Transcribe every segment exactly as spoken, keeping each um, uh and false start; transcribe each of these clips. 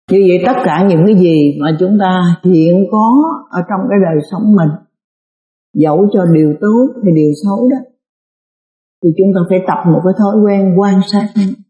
Như vậy tất cả những cái gì mà chúng ta hiện có ở trong cái đời sống mình, dẫu cho điều tốt hay điều xấu đó, thì chúng ta phải tập một cái thói quen quan sát.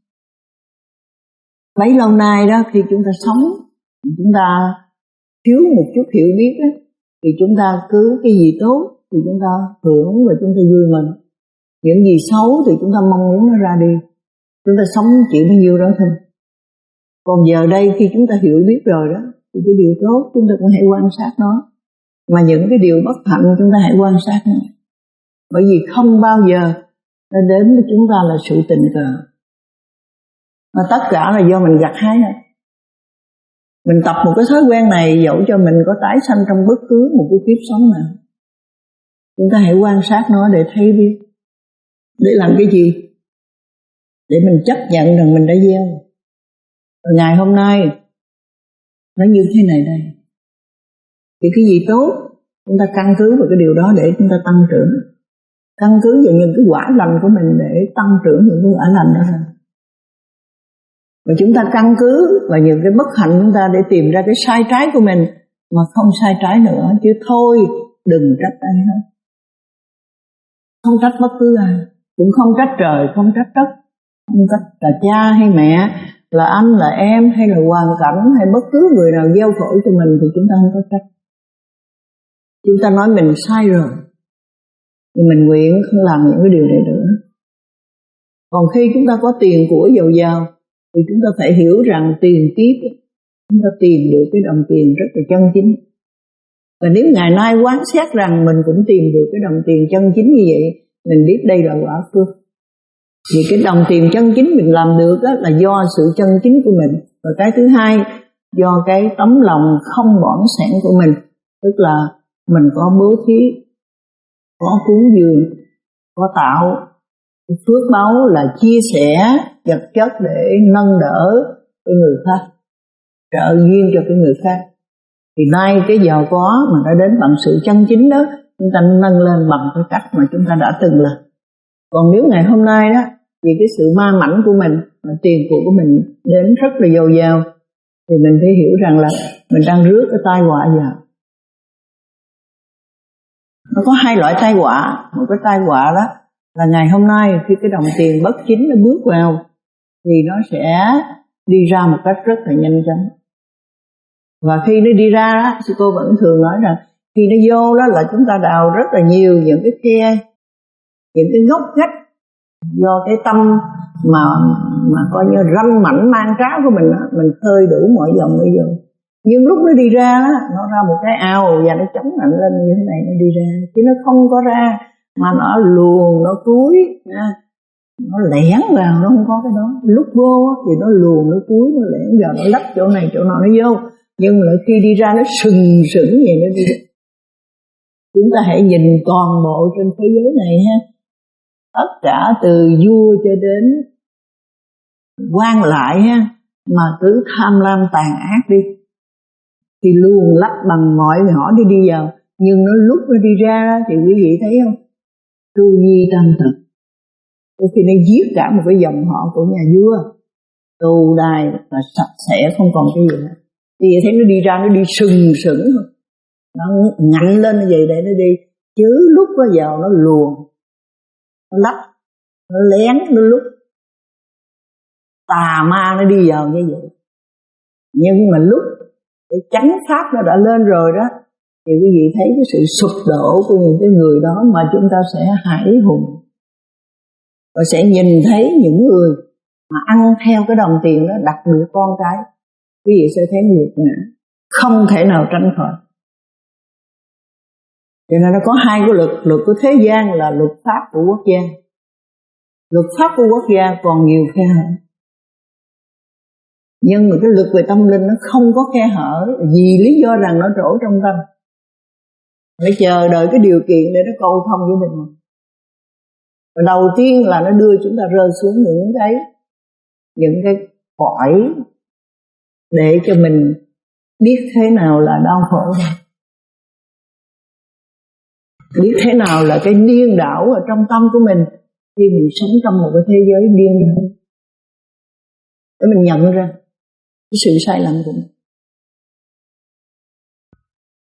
Bấy lâu nay đó, khi chúng ta sống, chúng ta thiếu một chút hiểu biết đó, thì chúng ta cứ cái gì tốt thì chúng ta hưởng và chúng ta vui mừng. Những gì xấu thì chúng ta mong muốn nó ra đi. Chúng ta sống chỉ bao nhiêu đó thôi. Còn giờ đây khi chúng ta hiểu biết rồi đó, thì cái điều tốt chúng ta cũng hãy quan sát nó. Mà những cái điều bất hạnh chúng ta hãy quan sát nó. Bởi vì không bao giờ nó đến với chúng ta là sự tình cờ. Mà tất cả là do mình gặt hái hết. Mình tập một cái thói quen này, dẫu cho mình có tái sanh trong bất cứ một cái kiếp sống nào, chúng ta hãy quan sát nó để thấy biết. Để làm cái gì? Để mình chấp nhận rằng mình đã gieo. Và ngày hôm nay nó như thế này đây. Thì cái gì tốt, chúng ta căn cứ vào cái điều đó để chúng ta tăng trưởng. Căn cứ vào những cái quả lành của mình để tăng trưởng những cái quả lành đó ra. Và chúng ta căn cứ vào những cái bất hạnh chúng ta để tìm ra cái sai trái của mình, mà không sai trái nữa, chứ thôi đừng trách ai hết. Không trách bất cứ ai, cũng không trách trời, không trách đất, không trách là cha hay mẹ, là anh, là em, hay là hoàn cảnh, hay bất cứ người nào gieo khổ cho mình thì chúng ta không có trách. Chúng ta nói mình sai rồi, thì mình nguyện không làm những cái điều này nữa. Còn khi chúng ta có tiền của giàu giàu, thì chúng ta phải hiểu rằng tiền kiếp chúng ta tìm được cái đồng tiền rất là chân chính. Và nếu ngày nay quán xét rằng mình cũng tìm được cái đồng tiền chân chính như vậy, mình biết đây là quả phước. Vì cái đồng tiền chân chính mình làm được đó là do sự chân chính của mình. Và cái thứ hai, do cái tấm lòng không bỏn sẻn của mình. Tức là mình có bố thí, có cúng dường, có tạo phước báu là chia sẻ vật chất để nâng đỡ cái người khác, trợ duyên cho cái người khác. Thì nay cái giàu có mà đã đến bằng sự chân chính đó, chúng ta nâng lên bằng cái cách mà chúng ta đã từng làm. Còn nếu ngày hôm nay đó, vì cái sự ma mảnh của mình, mà tiền của của mình đến rất là dồi dào, thì mình phải hiểu rằng là mình đang rước cái tai họa vào. Nó có hai loại tai họa. Một cái tai họa đó là ngày hôm nay khi cái đồng tiền bất chính nó bước vào, thì nó sẽ đi ra một cách rất là nhanh chóng. Và khi nó đi ra đó, sư cô vẫn thường nói rằng khi nó vô đó là chúng ta đào rất là nhiều những cái khe, những cái ngóc ngách do cái tâm mà mà coi như ranh mảnh mang tráo của mình đó, mình khơi đủ mọi dòng bây giờ. Nhưng lúc nó đi ra đó, nó ra một cái ao và nó chống mạnh lên như thế này, nó đi ra, chứ nó không có ra mà nó luồn, nó cúi, nó lẻn vào, nó không có cái đó. Lúc vô thì nó luồn, nó cúi, nó lẻn vào, nó lách chỗ này chỗ nọ nó vô. Nhưng mà khi đi ra nó sừng sững vậy nó đi. Chúng ta hãy nhìn toàn bộ trên thế giới này ha, tất cả từ vua cho đến quan lại ha, mà cứ tham lam tàn ác đi, thì luồn lách bằng mọi ngõ đi đi vào. Nhưng nó lúc nó đi ra thì quý vị thấy không, tru nhi tam tật, đôi khi nó giết cả một cái dòng họ của nhà vua, tù đài là sạch sẽ không còn cái gì nữa. Thì thấy nó đi ra nó đi sừng sững thôi, nó ngạnh lên như vậy để nó đi, chứ lúc nó vào nó luồn, nó lách, nó lén, nó lúc tà ma nó đi vào như vậy. Nhưng mà lúc cái chánh pháp nó đã lên rồi đó, thì quý vị thấy cái sự sụp đổ của những cái người đó mà chúng ta sẽ hãi hùng. Và sẽ nhìn thấy những người mà ăn theo cái đồng tiền đó, đặc biệt con cái, quý vị sẽ thấy nghiệt ngã, không thể nào tránh khỏi. Cho nên nó có hai cái luật, luật của thế gian là luật pháp của quốc gia. Luật pháp của quốc gia còn nhiều khe hở, nhưng mà cái luật về tâm linh nó không có khe hở, vì lý do rằng nó trổ trong tâm. Phải chờ đợi cái điều kiện để nó cầu thông với mình. Và đầu tiên là nó đưa chúng ta rơi xuống những cái những cái cõi để cho mình biết thế nào là đau khổ, biết thế nào là cái điên đảo ở trong tâm của mình khi mình sống trong một cái thế giới điên đảo, để mình nhận ra cái sự sai lầm của mình.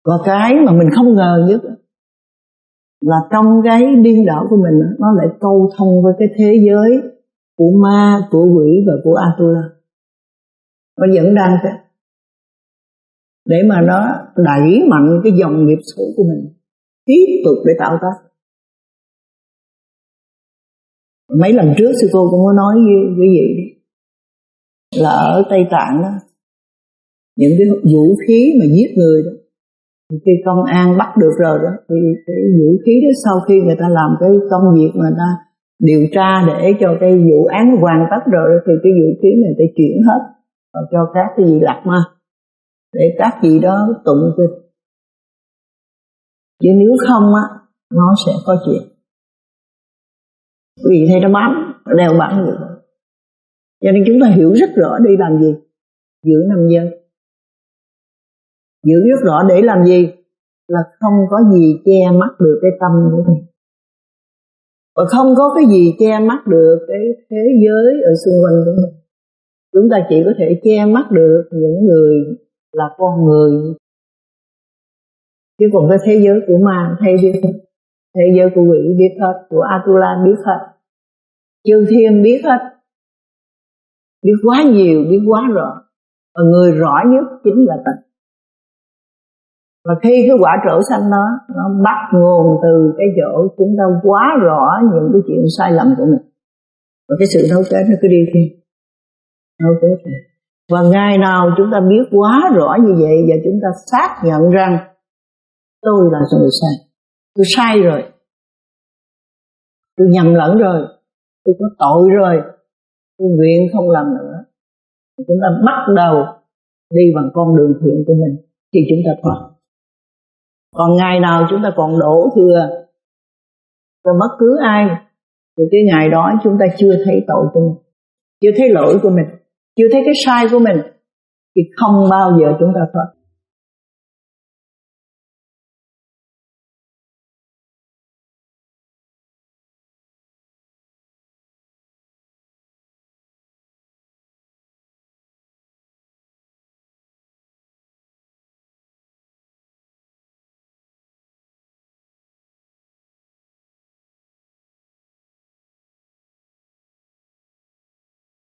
Và cái mà mình không ngờ nhất là trong cái điên đảo của mình, nó lại câu thông với cái thế giới của ma, của quỷ và của Atula. Nó vẫn đang thế, để mà nó đẩy mạnh cái dòng nghiệp xấu của mình tiếp tục để tạo tác. Mấy lần trước sư cô cũng có nói với quý vị là ở Tây Tạng đó, những cái vũ khí mà giết người đó, khi công an bắt được rồi đó, thì cái vũ khí đó sau khi người ta làm cái công việc mà người ta điều tra để cho cái vụ án hoàn tất rồi, thì cái vũ khí này ta chuyển hết và cho các cái vị lạc ma để các vị đó tụng kinh. Chứ nếu không á, nó sẽ có chuyện. Quý vị thấy nó bám, nó đeo bám người. Cho nên chúng ta hiểu rất rõ đi làm gì? Giữ năm giới. Giữ rất rõ để làm gì? Là không có gì che mắt được cái tâm của mình. Và không có cái gì che mắt được cái thế giới ở xung quanh của mình. Chúng ta chỉ có thể che mắt được những người là con người. Chứ còn cái thế giới của ma hay biết hết. Thế giới của quỷ biết hết, của Atula biết hết, chư thiên biết hết, biết quá nhiều, biết quá rõ. Và người rõ nhất chính là ta. Và khi cái quả trổ xanh đó, nó bắt nguồn từ cái chỗ chúng ta quá rõ những cái chuyện sai lầm của mình. Và cái sự thấu kết nó cứ đi thêm, thấu kết này. Và ngày nào chúng ta biết quá rõ như vậy, và chúng ta xác nhận rằng tôi là người sai, tôi sai rồi, tôi nhầm lẫn rồi, tôi có tội rồi, tôi nguyện không làm nữa. Chúng ta bắt đầu đi bằng con đường thiện của mình thì chúng ta thoát. Còn ngày nào chúng ta còn đổ thừa cho bất cứ ai, thì cái ngày đó chúng ta chưa thấy tội của mình, chưa thấy lỗi của mình, chưa thấy cái sai của mình, thì không bao giờ chúng ta thoát.